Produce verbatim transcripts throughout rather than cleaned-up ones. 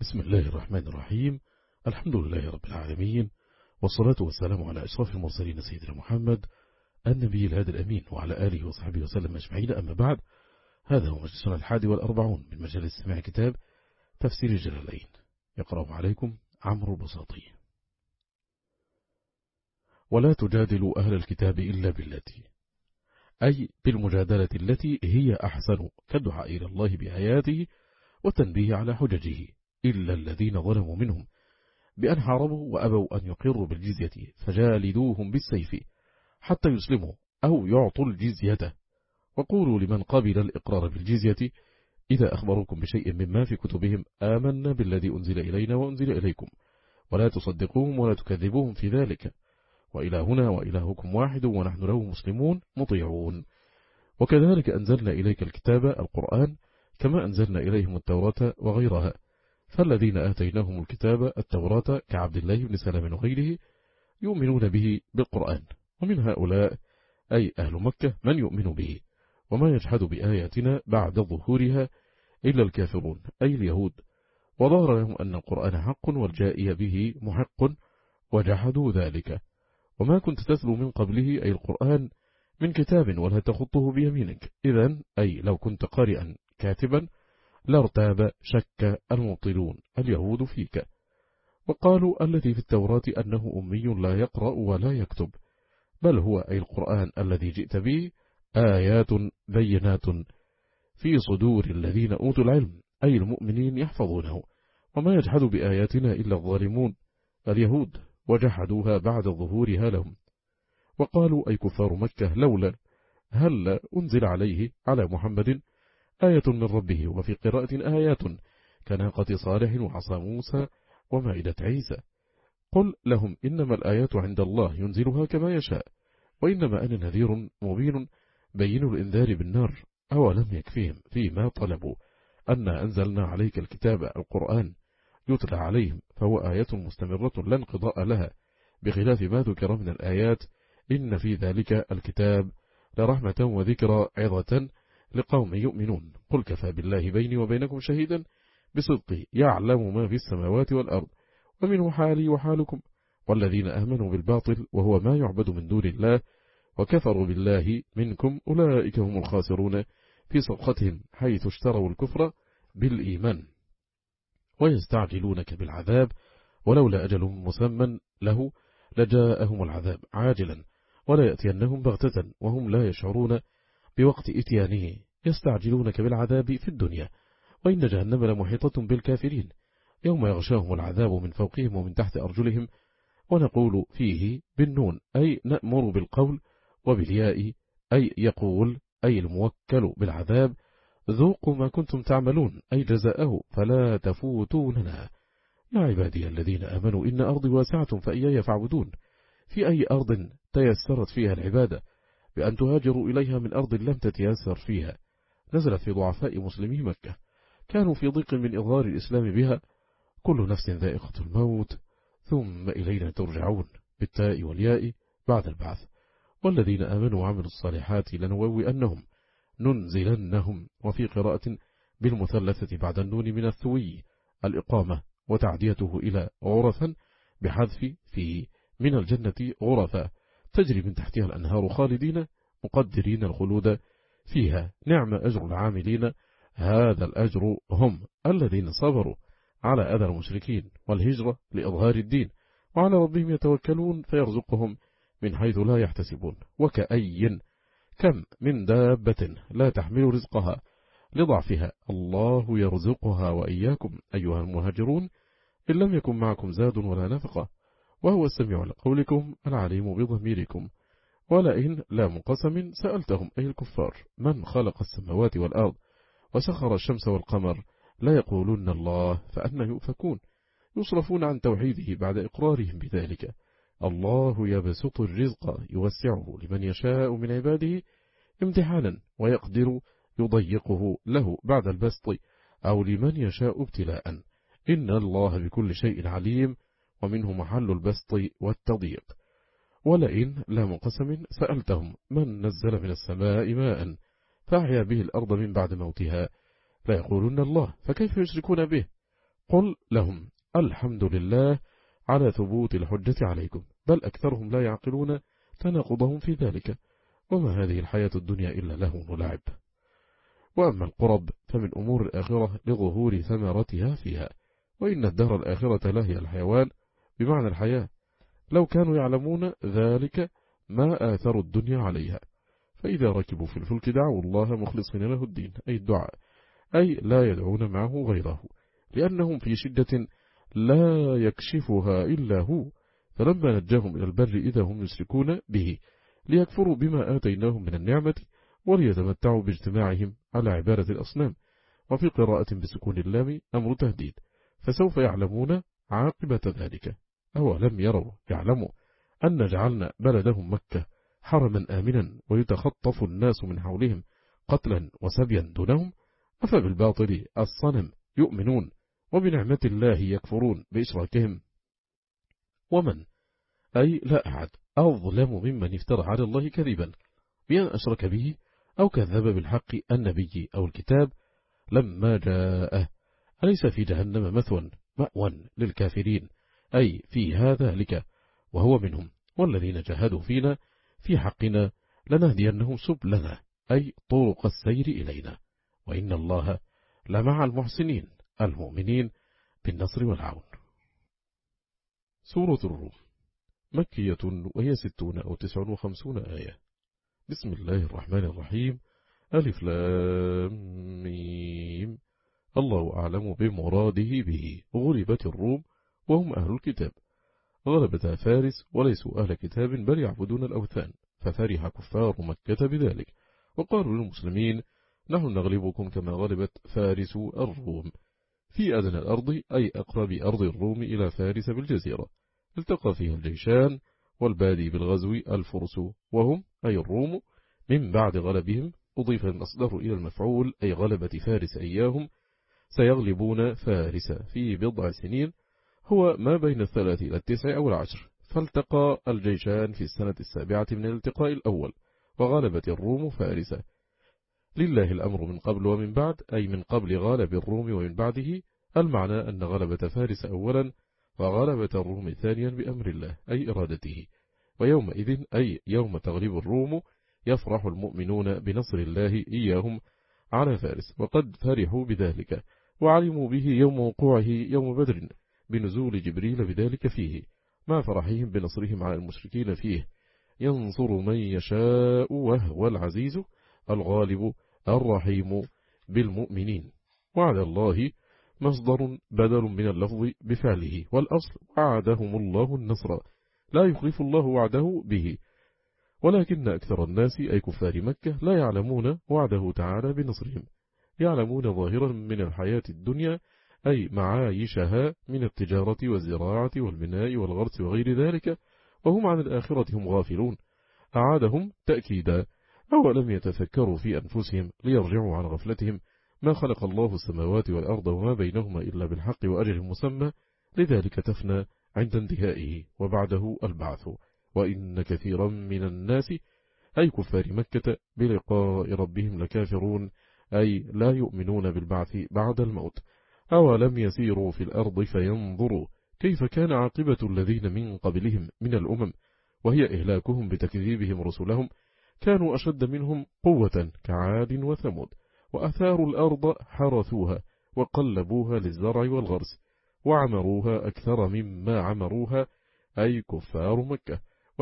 بسم الله الرحمن الرحيم. الحمد لله رب العالمين، والصلاة والسلام على أشرف المرسلين سيدنا محمد النبي الهادي الأمين وعلى آله وصحبه وسلم أجمعين. أما بعد، هذا هو مجلسنا الحادي والأربعون من مجالس سماع كتاب تفسير الجلالين، يقرأ عليكم عمرو البساطي. ولا تجادلوا أهل الكتاب إلا بالتي، أي بالمجادلة التي هي أحسن، كالدعاء إلى الله بآياته والتنبيه على حججه، إلا الذين ظلموا منهم بأن حاربوا وأبوا أن يقروا بالجزية فجالدوهم بالسيف حتى يسلموا أو يعطوا الجزية. وقولوا لمن قبل الإقرار بالجزية إذا أخبروكم بشيء مما في كتبهم آمنا بالذي أنزل إلينا وأنزل إليكم، ولا تصدقوهم ولا تكذبوهم في ذلك، وإلهنا وإلهكم واحد ونحن له مسلمون مطيعون. وكذلك أنزلنا إليك الكتاب القرآن كما أنزلنا إليهم التوراة وغيرها، فالذين آتيناهم الكتاب التوراة كعبد الله بن سلام وغيره يؤمنون به بالقرآن، ومن هؤلاء أي أهل مكة من يؤمن به، وما يجحد بآياتنا بعد ظهورها إلا الكافرون أي اليهود، وظهر لهم أن القرآن حق والجائي به محق وجحدوا ذلك. وما كنت تتلو من قبله أي القرآن من كتاب ولا تخطه بيمينك، إذن أي لو كنت قارئا كاتبا لارتاب شك المبطلون اليهود فيك. وقالوا الذي في التوراة أنه أمي لا يقرأ ولا يكتب، بل هو أي القرآن الذي جئت به آيات بينات في صدور الذين أوتوا العلم أي المؤمنين يحفظونه، وما يجحد بآياتنا إلا الظالمون اليهود وجحدوها بعد ظهورها لهم. وقالوا أي كفار مكة لولا هل أنزل عليه على محمد آية من ربه، وفي قراءة آيات كناقة صالح وعصا موسى ومائدة عيسى. قل لهم إنما الآيات عند الله ينزلها كما يشاء، وإنما أنا نذير مبين بين الإنذار بالنار، أولم يكفيهم فيما طلبوا أن أنزلنا عليك الكتاب القرآن يتلى عليهم فهو آية مستمرة لا انقضاء لها، بخلاف ما ذكر من الآيات إن في ذلك الكتاب لرحمة وذكرى عظة لقوم يؤمنون. قل كفى بالله بيني وبينكم شهيدا بصدقي يعلم ما في السماوات والأرض ومنه حالي وحالكم، والذين آمنوا بالباطل وهو ما يعبد من دون الله وكفروا بالله منكم أولئك هم الخاسرون في صفقتهم حيث اشتروا الكفر بالإيمان. ويستعجلونك بالعذاب ولولا أجل مسمى له لجاءهم العذاب عاجلا ولا يأتينهم بغتة وهم لا يشعرون بوقت إتيانه. يستعجلونك بالعذاب في الدنيا وإن جهنم لمحيطة بالكافرين، يوم يغشاهم العذاب من فوقهم ومن تحت أرجلهم. ونقول فيه بالنون أي نأمر بالقول، وبالياء أي يقول أي الموكل بالعذاب ذوقوا ما كنتم تعملون أي جزاءه فلا تفوتوننا. يا عبادي الذين آمنوا إن أرضي واسعة فإياي فاعبدون. في أي أرض تيسرت فيها العبادة بأن تهاجروا إليها من أرض لم تتيسر فيها، نزلت في ضعفاء مسلمي مكة كانوا في ضيق من إظهار الإسلام بها. كل نفس ذائقة الموت ثم إلينا ترجعون بالتاء والياء بعد البعث. والذين آمنوا وعملوا الصالحات لنبوئنهم ننزلنهم، وفي قراءة بالمثلثة بعد النون من الثوي الإقامة وتعديته إلى غرفا بحذف في من الجنة غرفا تجري من تحتها الأنهار خالدين مقدرين الخلود فيها، نعم أجر العاملين. هذا الأجر هم الذين صبروا على أذى المشركين والهجرة لإظهار الدين، وعلى ربهم يتوكلون فيرزقهم من حيث لا يحتسبون. وكأي كم من دابة لا تحمل رزقها لضعفها الله يرزقها وإياكم أيها المهاجرون إن لم يكن معكم زاد ولا نفقة، وهو السميع لقولكم العليم بضميركم. ولئن لام قسم سألتهم أي الكفار من خلق السماوات والأرض وسخر الشمس والقمر لا يقولون الله فأنه يؤفكون. يصرفون عن توحيده بعد إقرارهم بذلك. الله يبسط الرزق يوسعه لمن يشاء من عباده امتحانا، ويقدر يضيقه له بعد البسط أو لمن يشاء ابتلاء. إن الله بكل شيء عليم، ومنه محل البسط والتضييق. ولئن لام قسم سألتهم من نزل من السماء ماء فأحيا به الأرض من بعد موتها لا يقولون الله فكيف يشركون به. قل لهم الحمد لله على ثبوت الحجة عليكم، بل أكثرهم لا يعقلون تناقضهم في ذلك، وما هذه الحياة الدنيا إلا لهو ولعب. وأما القرب فمن أمور الآخرة لظهور ثمرتها فيها، وإن الدار الآخرة لهي الحيوان بمعنى الحياة، لو كانوا يعلمون ذلك ما آثروا الدنيا عليها. فإذا ركبوا في الفلك دعوا الله مخلصين له الدين، أي الدعاء، أي لا يدعون معه غيره، لأنهم في شدة لا يكشفها إلا هو. فلما نجاهم إلى البر إذا هم يشركون به، ليكفروا بما آتيناهم من النعمة وليتمتعوا باجتماعهم على عبادة الأصنام. وفي قراءة بسكون اللام أمر تهديد، فسوف يعلمون عاقبة ذلك. أولم يروا يعلموا أن جعلنا بلدهم مكة حرما آمنا ويتخطف الناس من حولهم قتلا وسبيا دونهم، أفبالباطل الصنم يؤمنون وبنعمة الله يكفرون بإشراكهم. ومن أي لا أحد أظلم ممن افترى على الله كذبا بأن أشرك به أو كذب بالحق النبي أو الكتاب لما جاءه. أليس في جهنم مثوى مأوى للكافرين، أي في هذا لك وهو منهم. والذين جاهدوا فينا في حقنا لنهدينهم سبلنا، أي طرق السير إلينا، وإن الله لمع المحسنين المؤمنين بالنصر والعون. سورة الروم مكية وهي ستون أو تسع وخمسون آية. بسم الله الرحمن الرحيم. ألف لام ميم. الله أعلم بمراده به. غلبت الروم وهم أهل الكتاب، غلبتها فارس وليسوا أهل كتاب بل يعبدون الأوثان، ففرح كفار مكة بذلك، وقالوا للمسلمين نحن نغلبكم كما غلبت فارس الروم. في أدنى الأرض أي أقرب أرض الروم إلى فارس بالجزيرة، التقى فيها الجيشان، والبادي بالغزو الفرس وهم أي الروم. من بعد غلبهم أضيف المصدر إلى المفعول أي غلبة فارس إياهم، سيغلبون فارس في بضع سنين، هو ما بين الثلاث إلى التسع أو العشر. فالتقى الجيشان في السنة السابعة من الالتقاء الأول، وغلبت الروم فارس. لله الأمر من قبل ومن بعد، أي من قبل غالب الروم ومن بعده. المعنى أن غلبة فارس أولا وغلبة الروم ثانيا بأمر الله أي إرادته. ويومئذ أي يوم تغلب الروم يفرح المؤمنون بنصر الله إياهم على فارس، وقد فرحوا بذلك وعلموا به يوم وقوعه يوم بدر بنزول جبريل بذلك فيه، مع فرحهم بنصرهم على المشركين فيه. ينصر من يشاء وهو العزيز الغالب الرحيم بالمؤمنين. وعلى الله مصدر بدل من اللفظ بفعله، والأصل وعدهم الله النصر، لا يخلف الله وعده به، ولكن أكثر الناس أي كفار مكة لا يعلمون وعده تعالى بنصرهم. يعلمون ظاهرا من الحياة الدنيا أي معايشها من التجارة والزراعة والبناء والغرس وغير ذلك، وهم عن الآخرة هم غافلون. أعادهم تأكيدا. أولم يتفكروا في أنفسهم ليرجعوا عن غفلتهم، ما خلق الله السماوات والأرض وما بينهما إلا بالحق وأجل مسمى، لذلك تفنى عند انتهائه وبعده البعث. وإن كثيرا من الناس أي كفار مكة بلقاء ربهم لكافرون، أي لا يؤمنون بالبعث بعد الموت. أولم يسيروا في الأرض فينظروا كيف كان عاقبة الذين من قبلهم من الأمم، وهي إهلاكهم بتكذيبهم رسلهم، كانوا أشد منهم قوة كعاد وثمود، وأثاروا الأرض حرثوها وقلبوها للزرع والغرس، وعمروها أكثر مما عمروها أي كفار مكة،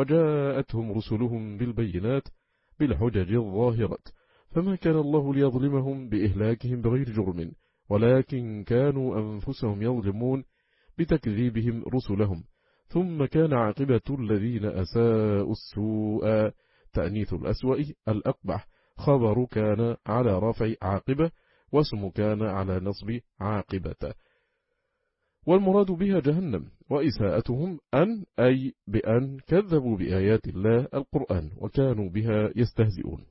وجاءتهم رسلهم بالبينات بالحجج الظاهرات، فما كان الله ليظلمهم بإهلاكهم بغير جرم، ولكن كانوا أنفسهم يظلمون بتكذيبهم رسلهم. ثم كان عاقبة الذين أساءوا السوء تأنيث الأسوأ الأقبح، خبر كان على رفع عاقبة، واسم كان على نصب عاقبة، والمراد بها جهنم. وإساءتهم أن أي بأن كذبوا بآيات الله القرآن وكانوا بها يستهزئون.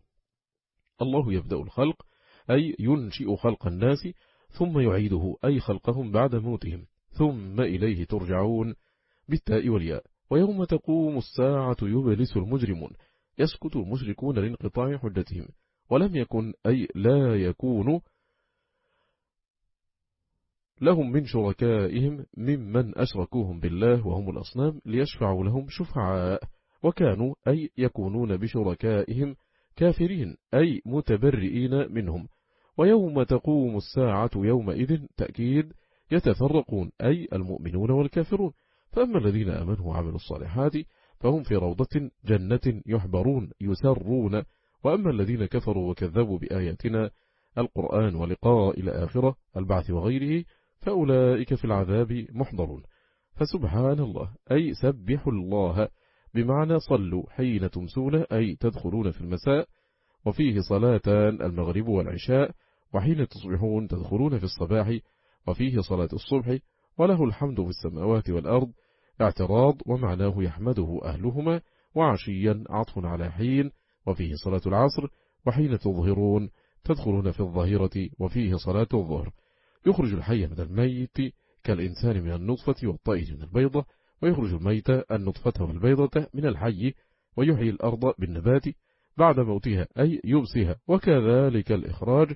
الله يبدأ الخلق أي ينشئ خلق الناس ثم يعيده أي خلقهم بعد موتهم، ثم إليه ترجعون بالتاء والياء. ويوم تقوم الساعة يبلس المجرمون، يسكت المشركون لانقطاع حجتهم. ولم يكن أي لا يكون لهم من شركائهم ممن أشركوهم بالله وهم الأصنام ليشفعوا لهم شفعاء، وكانوا أي يكونون بشركائهم كافرين أي متبرئين منهم. ويوم تقوم الساعة يومئذ تأكيد يتفرقون أي المؤمنون والكافرون، فأما الذين آمنوا وعملوا الصالحات فهم في روضة جنة يحبرون يسرون، وأما الذين كفروا وكذبوا بآياتنا القرآن ولقاء الآخرة البعث وغيره فأولئك في العذاب محضرون. فسبحان الله أي سبحوا الله بمعنى صلوا حين تمسون أي تدخلون في المساء، وفيه صلاتان المغرب والعشاء، وحين تصبحون تدخلون في الصباح، وفيه صلاة الصبح، وله الحمد في السماوات والأرض اعتراض ومعناه يحمده أهلهما، وعشيا عطف على حين، وفيه صلاة العصر، وحين تظهرون تدخلون في الظهيرة، وفيه صلاة الظهر. يخرج الحي من الميت كالإنسان من النطفة والطائر من البيضة، ويخرج الميت النطفة والبيضة من الحي، ويحيي الأرض بالنبات بعد موتها أي يبسها، وكذلك الإخراج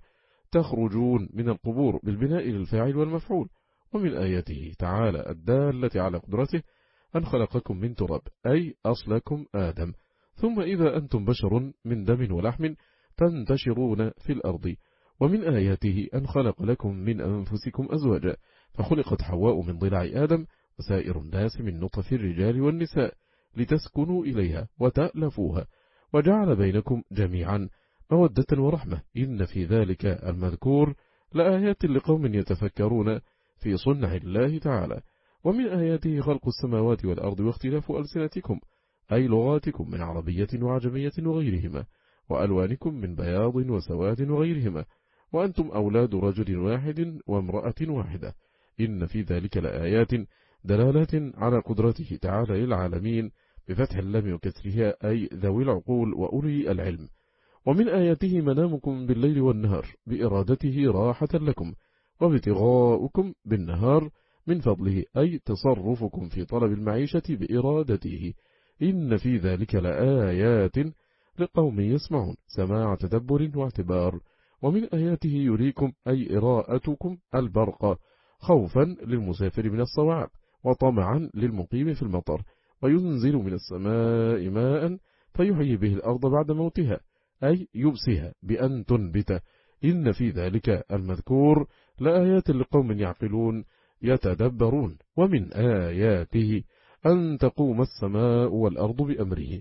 تخرجون من القبور بالبناء للفاعل والمفعول. ومن آياته تعالى الدالة على قدرته أن خلقكم من تراب أي أصلكم آدم، ثم إذا أنتم بشر من دم ولحم تنتشرون في الأرض. ومن آياته أن خلق لكم من أنفسكم أزواجا، فخلقت حواء من ضلع آدم وسائر الناس من نطف الرجال والنساء لتسكنوا إليها وتألفوها، وجعل بينكم جميعا مودة ورحمة، إن في ذلك المذكور لآيات لقوم يتفكرون في صنع الله تعالى. ومن آياته خلق السماوات والأرض واختلاف ألسنتكم أي لغاتكم من عربية وعجمية وغيرهما، وألوانكم من بياض وسواد وغيرهما، وأنتم أولاد رجل واحد وامرأة واحدة، إن في ذلك لآيات دلالات على قدرته تعالى للعالمين بفتح اللام وكسرها أي ذوي العقول وأولي العلم. ومن آياته منامكم بالليل والنهار بإرادته راحة لكم، وابتغاؤكم بالنهار من فضله أي تصرفكم في طلب المعيشة بإرادته، إن في ذلك لآيات لقوم يسمعون سماع تدبر واعتبار. ومن آياته يريكم أي إراءتكم البرق خوفا للمسافر من الصواعق، وطمعا للمقيم في المطر، وينزل من السماء ماء فيحيي به الأرض بعد موتها أي يبسها بأن تنبت، إن في ذلك المذكور لآيات لقوم يعقلون يتدبرون. ومن آياته أن تقوم السماء والأرض بأمره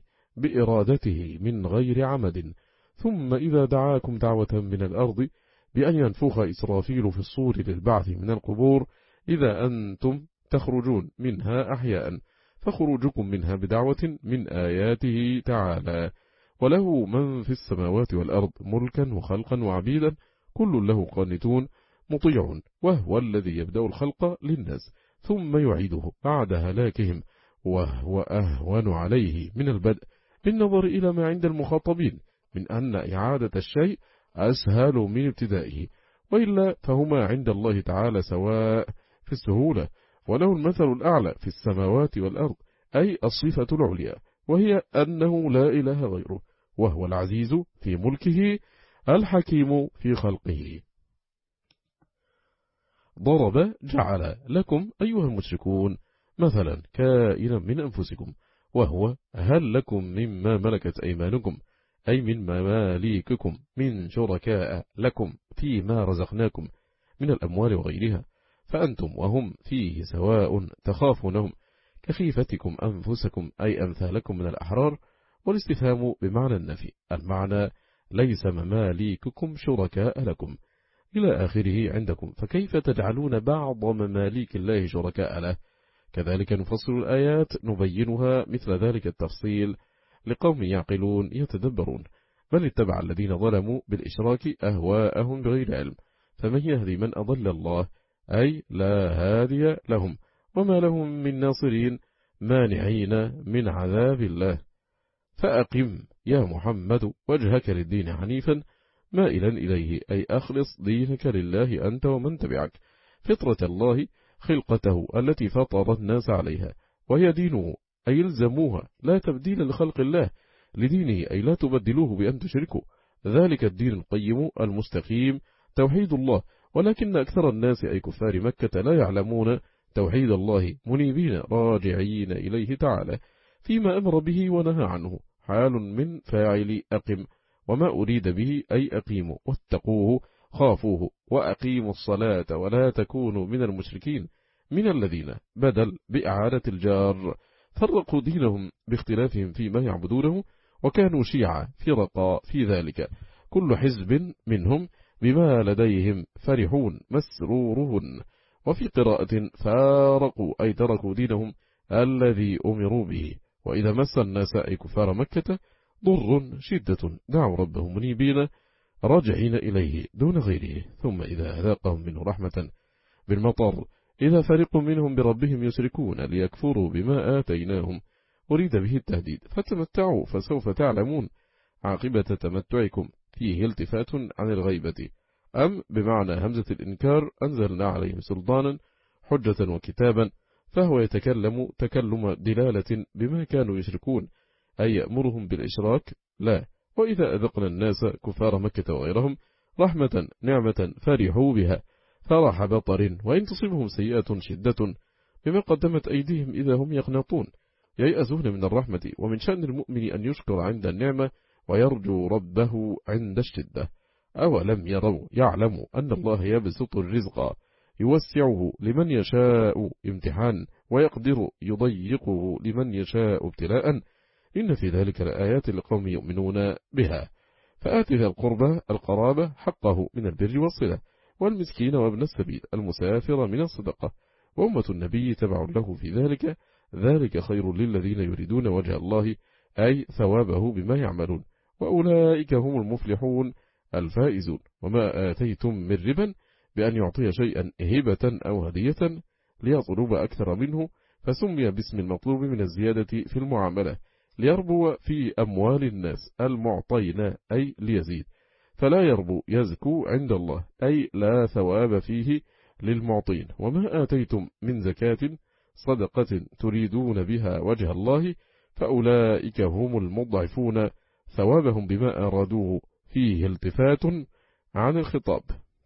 بإرادته من غير عمد، ثم إذا دعاكم دعوة من الأرض بأن ينفخ إسرافيل في الصور للبعث من القبور إذا أنتم تخرجون منها أحياء، فخروجكم منها بدعوة من آياته تعالى. وله من في السماوات والأرض ملكا وخلقا وعبيدا كل له قانتون مطيعون، وهو الذي يبدأ الخلق للناس ثم يعيده بعد هلاكهم، وهو أهون عليه من البدء بالنظر إلى ما عند المخاطبين من أن إعادة الشيء أسهل من ابتدائه، وإلا فهما عند الله تعالى سواء في السهولة. وله المثل الأعلى في السماوات والأرض أي الصفة العليا، وهي أنه لا إله غيره، وهو العزيز في ملكه الحكيم في خلقه. ضرب جعل لكم أيها المشركون مثلا كائنا من أنفسكم، وهو هل لكم مما ملكت أيمانكم أي من مماليككم من شركاء لكم فيما رزقناكم من الأموال وغيرها، فأنتم وهم فيه سواء تخافونهم كخيفتكم أنفسكم أي أمثالكم من الأحرار، والاستفهام بمعنى النفي، المعنى ليس مماليككم شركاء لكم إلى آخره عندكم، فكيف تجعلون بعض مماليك الله شركاء له؟ كذلك نفصل الآيات نبينها مثل ذلك التفصيل لقوم يعقلون يتدبرون، بل اتبع الذين ظلموا بالإشراك أهواءهم بغير علم، فمن يهدي من أضل الله أي لا هادي لهم، وما لهم من ناصرين مانعين من عذاب الله. فأقم يا محمد وجهك للدين حنيفا مائلا إليه أي أخلص دينك لله أنت ومن تبعك، فطرة الله خلقته التي فطر الناس عليها، وهي دينه أي الزموها لا تبديل لخلق الله لدينه أي لا تبدلوه بأن تشركوا، ذلك الدين القيم المستقيم توحيد الله، ولكن أكثر الناس أي كفار مكة لا يعلمون توحيد الله منيبين راجعين إليه تعالى فيما أمر به ونهى عنه، حال من فاعل أقم، وما أريد به أي أقيموا واتقوه خافوه وأقيموا الصلاة ولا تكونوا من المشركين من الذين بدل بإعادة الجار فرقوا دينهم باختلافهم فيما يعبدونه وكانوا شيعا فرقا في ذلك، كل حزب منهم بما لديهم فرحون مسرورون. وفي قراءة فارقوا أي تركوا دينهم الذي أمروا به. وإذا مس الناس أي كفار مكة ضر شدة دعوا ربهم منيبين راجعين إليه دون غيره، ثم إذا أذاقهم منه رحمة بالمطر إذا فريق منهم بربهم يشركون ليكفروا بما آتيناهم أريد به التهديد، فتمتعوا فسوف تعلمون عاقبة تمتعكم فيه التفات عن الغيبة، أم بمعنى همزة الإنكار أنزلنا عليهم سلطانا حجة وكتابا، فهو يتكلم تكلم دلالة بما كانوا يشركون أي يأمرهم بالإشراك لا. وإذا أذقنا الناس كفار مكة وغيرهم رحمة نعمة فرحوا بها فرح بطر، وإن تصيبهم سيئة شدة بما قدمت أيديهم إذا هم يقنطون ييأسون من الرحمة. ومن شأن المؤمن أن يشكر عند النعمة ويرجو ربه عند الشدة. أولم يروا يعلموا أن الله يبسط الرزق يوسعه لمن يشاء امتحان ويقدر يضيقه لمن يشاء ابتلاء، إن في ذلك لآيات لقوم يؤمنون بها. فآت ذا القربى القرابة حقه من البر والصلة، والمسكين وابن السبيل المسافر من الصدقة، وأمة النبي تبع له في ذلك، ذلك خير للذين يريدون وجه الله أي ثوابه بما يعملون، وأولئك هم المفلحون الفائزون. وما آتيتم من ربا بأن يعطي شيئا هبة أو هدية ليطلب أكثر منه، فسمي باسم المطلوب من الزيادة في المعاملة ليربو في أموال الناس المعطين أي ليزيد، فلا يربو يزكو عند الله أي لا ثواب فيه للمعطين. وما آتيتم من زكاة صدقة تريدون بها وجه الله فأولئك هم المضعفون ثوابهم بما أرادوه فيه التفات عن الخطاب.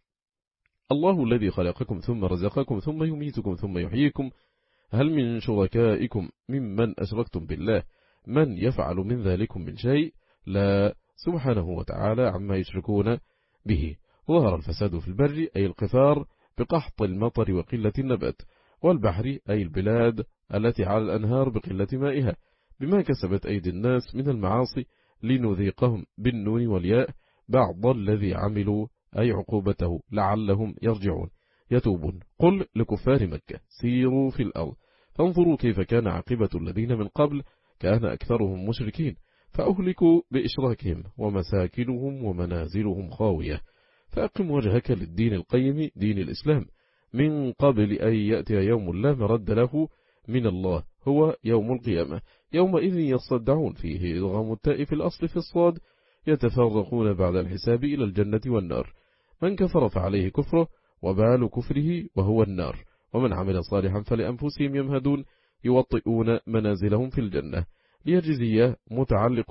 الله الذي خلقكم ثم رزقكم ثم يميتكم ثم يحييكم، هل من شركائكم ممن أشركتم بالله من يفعل من ذلكم من شيء؟ لا، سبحانه وتعالى عما يشركون به. ظهر الفساد في البر أي القفار بقحط المطر وقلة النبات، والبحر أي البلاد التي على الأنهار بقلة مائها، بما كسبت أيدي الناس من المعاصي لنذيقهم بالنون والياء بعض الذي عملوا أي عقوبته لعلهم يرجعون يتوبون. قل لكفار مكة سيروا في الأرض فانظروا كيف كان عاقبة الذين من قبل كان أكثرهم مشركين فأهلكوا بإشراكهم ومساكنهم ومنازلهم خاوية. فأقم وجهك للدين القيم دين الإسلام من قبل أن يأتي يوم لا مرد له من الله هو يوم القيامة، يومئذ يصدعون فيه إدغام التاء في الأصل في الصاد يتفرقون بعد الحساب إلى الجنة والنار، من كفر فعليه كفره وبال كفره وهو النار، ومن عمل صالحا فلأنفسهم يمهدون يوطئون منازلهم في الجنة. ليجزي متعلق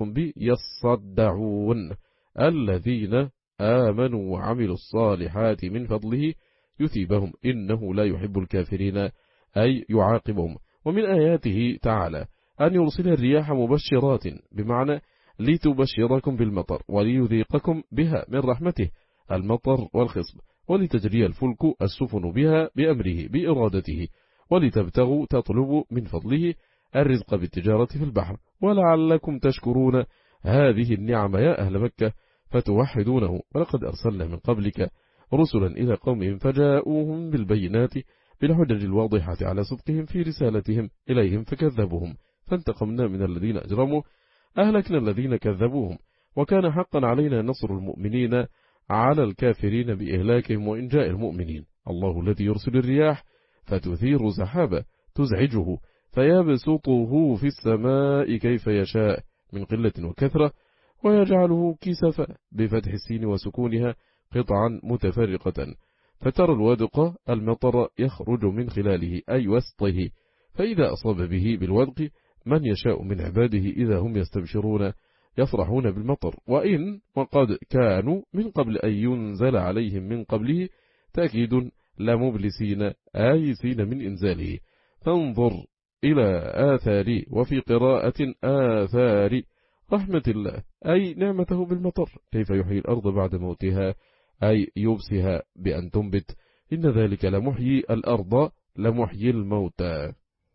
بيصدعون الذين آمنوا وعملوا الصالحات من فضله يثيبهم إنه لا يحب الكافرين أي يعاقبهم. ومن آياته تعالى أن يرسل الرياح مبشرات بمعنى لتبشركم بالمطر وليذيقكم بها من رحمته المطر والخصب، ولتجري الفلك السفن بها بأمره بإرادته، ولتبتغوا تطلبوا من فضله الرزق بالتجارة في البحر، ولعلكم تشكرون هذه النعم يا أهل مكة فتوحدونه. ولقد أرسلنا من قبلك رسلا إلى قومهم فجاءوهم بالبينات بالحجج الواضحة على صدقهم في رسالتهم إليهم فكذبوهم فانتقمنا من الذين أجرموا أهلكنا الذين كذبوهم، وكان حقا علينا نصر المؤمنين على الكافرين بإهلاكهم وإنجاء المؤمنين. الله الذي يرسل الرياح فتثير سحابا تزعجه فيبسطه في السماء كيف يشاء من قلة وكثرة ويجعله كسفا بفتح السين وسكونها قطعا متفرقة، فترى الودق المطر يخرج من خلاله أي وسطه، فإذا أصاب به بالودق من يشاء من عباده إذا هم يستبشرون يفرحون بالمطر. وإن وقد كانوا من قبل أن ينزل عليهم من قبله تأكيد لا مبلسين آيسين من إنزاله. فانظر إلى آثار، وفي قراءة آثار رحمة الله أي نعمته بالمطر، كيف يحيي الأرض بعد موتها أي يبسها بأن تنبت، إن ذلك لمحيي الأرض لمحيي الموتى،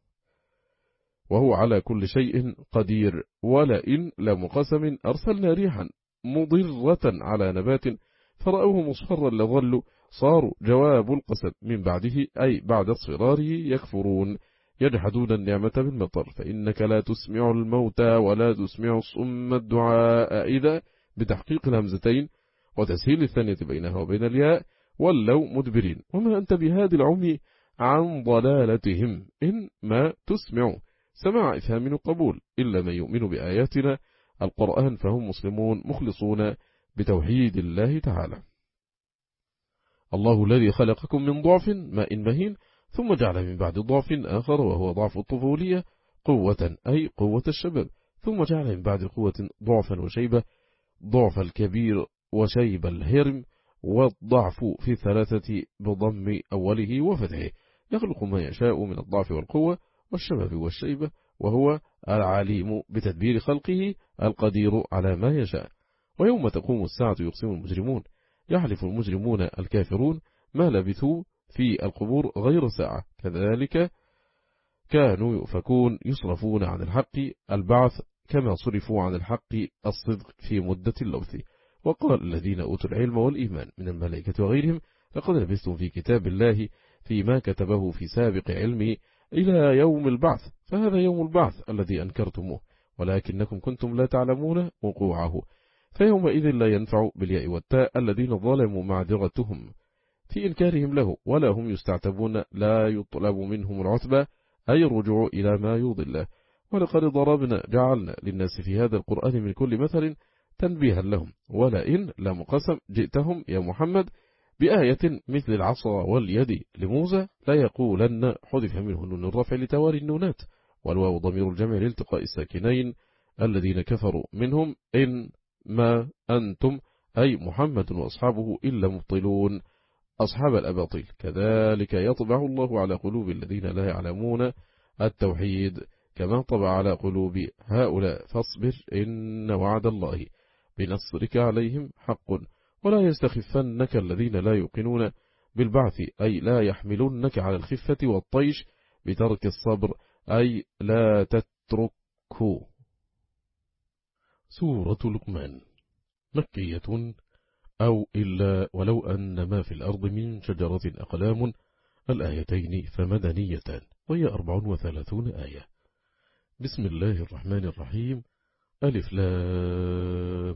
وهو على كل شيء قدير. ولئن لمقسم أرسلنا ريحا مضرة على نبات فرأوه مصفرا لظلوا صاروا جواب القسم من بعده أي بعد اصفراره يكفرون يجحدون النعمة بالمطر. فإنك لا تسمع الموتى ولا تسمع الصم الدعاء إذا بتحقيق الهمزتين وتسهيل الثانية بينها وبين الياء ولوا مدبرين. وما أنت بهادي العمي عن ضلالتهم إن ما تسمع سماع إفهام قبول إلا من يؤمن بآياتنا القرآن فهم مسلمون مخلصون بتوحيد الله تعالى. الله الذي خلقكم من ضعف ماء مهين ثم جعل من بعد ضعف آخر وهو ضعف الطفولية قوة أي قوة الشباب، ثم جعل من بعد قوة ضعفا وشيبة ضعف الكبير وشيب الهرم، والضعف في الثلاثة بضم أوله وفتحه، يخلق ما يشاء من الضعف والقوة والشباب والشيبة، وهو العليم بتدبير خلقه القدير على ما يشاء. ويوم تقوم الساعة يقسم المجرمون يحلف المجرمون الكافرون ما لبثوا في القبور غير ساعة، كذلك كانوا يؤفكون يصرفون عن الحق البعث كما صرفوا عن الحق الصدق في مدة اللبث. وقال الذين أوتوا العلم والإيمان من الملائكة وغيرهم لقد لبثتم في كتاب الله فيما كتبه في سابق علمه إلى يوم البعث، فهذا يوم البعث الذي أنكرتموه ولكنكم كنتم لا تعلمون وقوعه، فيومئذ لا ينفع بالياء والتاء الذين ظلموا معذرتهم في إنكارهم له ولا هم يستعتبون، لا يطلب منهم العتبة أي الرجوع إلى ما يضله. ولقد ضربنا جعلنا للناس في هذا القرآن من كل مثل تنبيها لهم، ولئن لم قسم جئتهم يا محمد بآية مثل العصا واليد لموسى لا يقولن حذف منه نون الرفع لتواري النونات، والواو ضمير الجمع لالتقاء الساكنين الذين كفروا منهم إن ما أنتم أي محمد وأصحابه إلا مبطلون أصحاب الأباطيل. كذلك يطبع الله على قلوب الذين لا يعلمون التوحيد كما طبع على قلوب هؤلاء، فاصبر إن وعد الله بنصرك عليهم حق ولا يستخفنك الذين لا يوقنون بالبعث أي لا يحملونك على الخفة والطيش بترك الصبر أي لا تتركه. سورة لقمان مكية أو إلا ولو أن ما في الأرض من شجرة أقلام الآيتين فمدنيتان وهي أربع وثلاثون آية. بسم الله الرحمن الرحيم ألف لام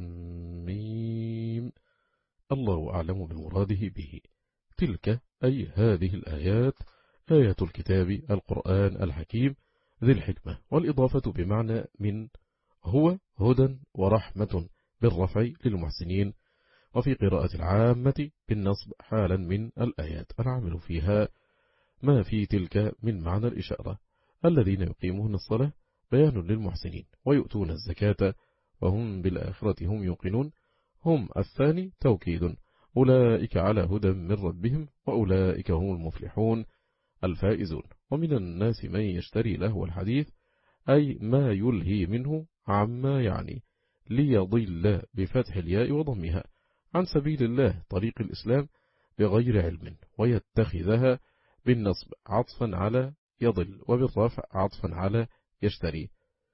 ميم الله أعلم بمراده به. تلك أي هذه الآيات آية الكتاب القرآن الحكيم ذي الحكمة، والإضافة بمعنى من هو هدى ورحمة بالرفع للمحسنين، وفي قراءة العامة بالنصب حالا من الآيات العامل فيها ما في تلك من معنى الإشارة الذين يقيمون الصلاة بيان للمحسنين ويؤتون الزكاة وهم بالآخرة هم يوقنون، هم الثاني توكيد أولئك على هدى من ربهم وأولئك هم المفلحون الفائزون. ومن الناس من يشتري لهو الحديث أي ما يلهي منه عما يعني ليضل بفتح الياء وضمها عن سبيل الله طريق الإسلام بغير علم، ويتخذها بالنصب عطفا على يضل وبالرفع عطفا على يشتري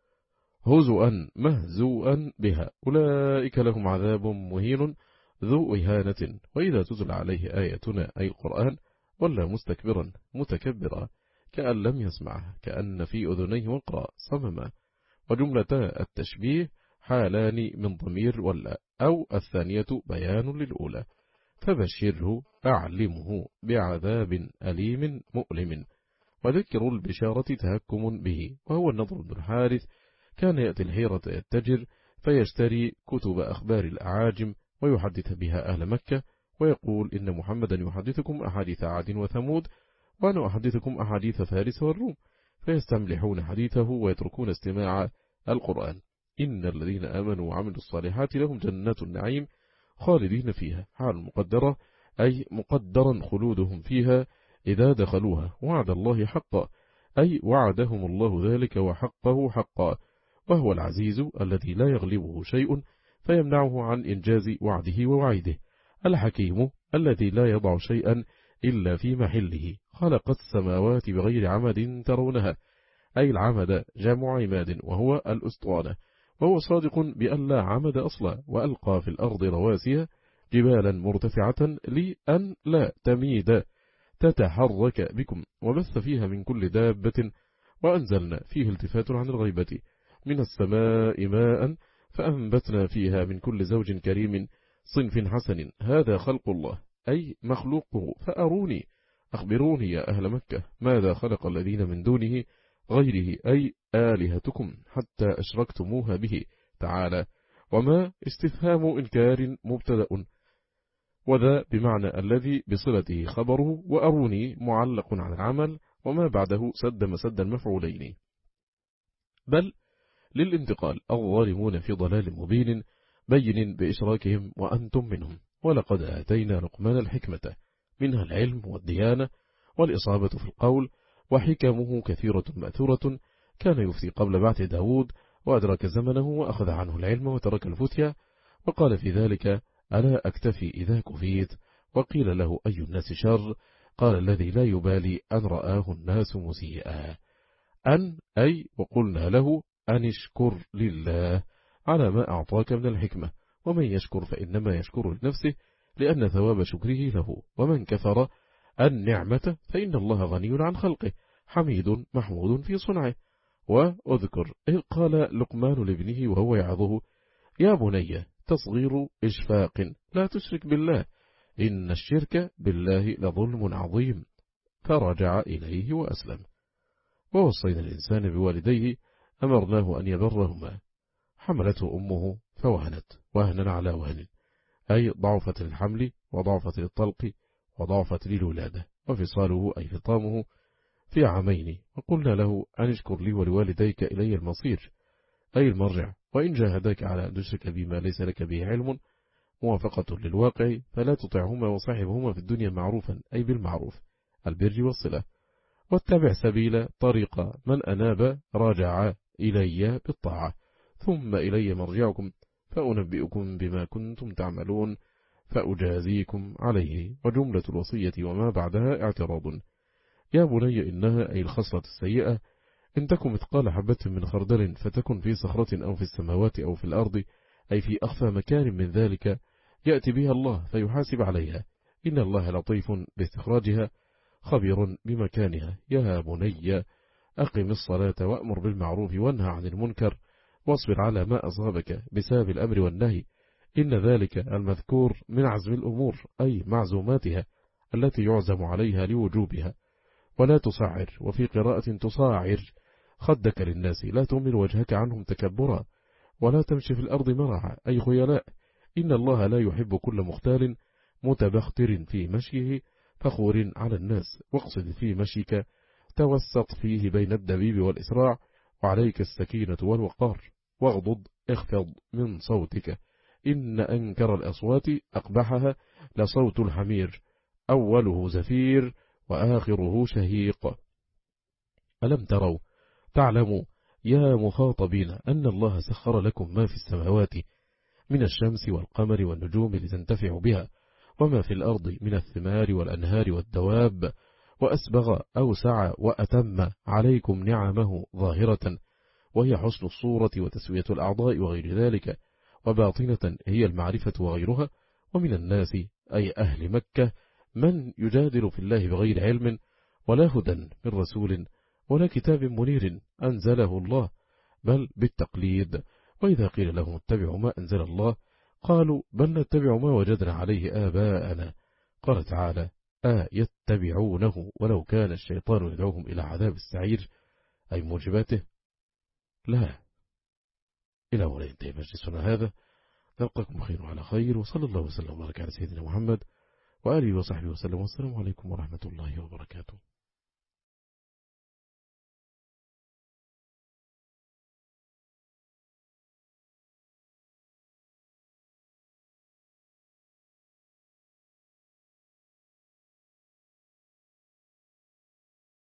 هزؤا مهزوءا بها، أولئك لهم عذاب مهين ذو إهانة. وإذا تتلى عليه آياتنا أي القرآن ولا مستكبرا متكبرا كأن لم يسمعه كأن في أذنيه وقرا صمما. وجملتا التشبيه حالان من ضمير ولا أو الثانية بيان للأولى. فبشره أعلمه بعذاب أليم مؤلم. وذكر البشارة تهكم به، وهو النضر بن الحارث كان يأتي الحيرة يتجر فيشتري كتب أخبار الأعاجم ويحدث بها أهل مكة ويقول إن محمدا يحدثكم أحاديث عاد وثمود وأنا أحدثكم أحاديث فارس والروم، فيستملحون حديثه ويتركون استماع القرآن. إن الذين آمنوا وعملوا الصالحات لهم جنات النعيم خالدين فيها، حال مقدرة أي مقدرا خلودهم فيها إذا دخلوها، وعد الله حقا، أي وعدهم الله ذلك وحقه حقا، وهو العزيز الذي لا يغلبه شيء فيمنعه عن إنجاز وعده ووعيده، الحكيم الذي لا يضع شيئا إلا في محله، خلق السماوات بغير عمد ترونها، أي العمد جمع عماد وهو الأسطوانة، وهو صادق بأن لا عمد أصلا، وألقى في الأرض رواسي جبالا مرتفعة لأن لا تميد تتحرك بكم، وبث فيها من كل دابة، وأنزلنا فيه التفات عن الغيبة من السماء ماء فأنبتنا فيها من كل زوج كريم صنف حسن، هذا خلق الله أي مخلوقه، فأروني أخبروني يا أهل مكة ماذا خلق الذين من دونه غيره، أي آلهتكم حتى أشركتموها به تعالى، وما استفهام إنكار مبتدأ، وذا بمعنى الذي بصلته خبره، وأروني معلق عن العمل، وما بعده سد مسد المفعولين، بل للانتقال الظالمون في ضلال مبين بين بإشراكهم وأنتم منهم، ولقد آتينا لقمان الحكمة منها العلم والديانة والإصابة في القول، وحكمه كثيرة مأثورة، كان يفتي قبل بعث داود وأدرك زمنه وأخذ عنه العلم وترك الفتية، وقال في ذلك ألا أكتفي إذا كفيت، وقيل له أي الناس شر، قال الذي لا يبالي أن رآه الناس مسيئا، أن أي وقلنا له أن اشكر لله على ما أعطاك من الحكمة، ومن يشكر فإنما يشكر لنفسه لأن ثواب شكره له، ومن كفر النعمة فإن الله غني عن خلقه حميد محمود في صنعه. وأذكر إذ قال لقمان لابنه وهو يعظه يا بني تصغير إشفاق لا تشرك بالله إن الشرك بالله لظلم عظيم، فرجع إليه وأسلم. ووصينا الإنسان بوالديه أمرناه أن يبرهما، حملته أمه فوهنت وهنا على وهن، أي ضعفت للحمل وضعفت للطلق وضعفت للولادة، وفصاله أي فطامه في عامين، وقلنا له أن اشكر لي ولوالديك إلي المصير أي المرجع، وإن جاهداك على أن تشرك بما ليس لك به علم موافقة للواقع فلا تطعهما وصاحبهما في الدنيا معروفا أي بالمعروف البر والصلة، واتبع سبيل طريق من أناب راجع إلي بالطاعة، ثم إلي مرجعكم فأنبئكم بما كنتم تعملون فأجازيكم عليه. وجملة الوصية وما بعدها اعتراض. يا بني إنها أي الخصلة السيئة إن تكن مثقال حبة من خردل فتكن في صخرة أو في السماوات أو في الأرض، أي في أخفى مكان من ذلك يأتي بها الله فيحاسب عليها، إن الله لطيف باستخراجها خبير بمكانها. يا بني أقم الصلاة وأمر بالمعروف وانهى عن المنكر واصبر على ما أصابك بسبب الأمر والنهي، إن ذلك المذكور من عزم الأمور أي معزوماتها التي يعزم عليها لوجوبها، ولا تصعر، وفي قراءة تصاعر خدك للناس لا تمل وجهك عنهم تكبرا، ولا تمشي في الأرض مرعا أي خيلاء، إن الله لا يحب كل مختال متبختر في مشيه فخور على الناس، واقصد في مشيك توسط فيه بين الدبيب والإسراع، وعليك السكينة والوقار، واغضض اخفض من صوتك، إن أنكر الأصوات أقبحها لصوت الحمير أوله زفير وآخره شهيق. ألم تروا تعلموا يا مخاطبين أن الله سخر لكم ما في السماوات من الشمس والقمر والنجوم لتنتفعوا بها، وما في الأرض من الثمار والأنهار والدواب، وأسبغ أوسع وأتم عليكم نعمه ظاهرة وهي حسن الصورة وتسوية الأعضاء وغير ذلك، وباطنة هي المعرفة وغيرها. ومن الناس أي أهل مكة من يجادل في الله بغير علم ولا هدى من رسول ولا كتاب منير أنزله الله، بل بالتقليد، وإذا قيل لهم اتبعوا ما أنزل الله قالوا بل نتبع ما وجدنا عليه آباءنا. قال تعالى آه يتبعونه ولو كان الشيطان يدعوهم إلى عذاب السعير أي موجباته. لا. إلى ولا ينتهي مجلسنا هذا، نلقاكم بخير وعلى خير، وصلى الله وسلم وبارك على سيدنا محمد وآله وصحبه وسلم، والسلام عليكم ورحمة الله وبركاته.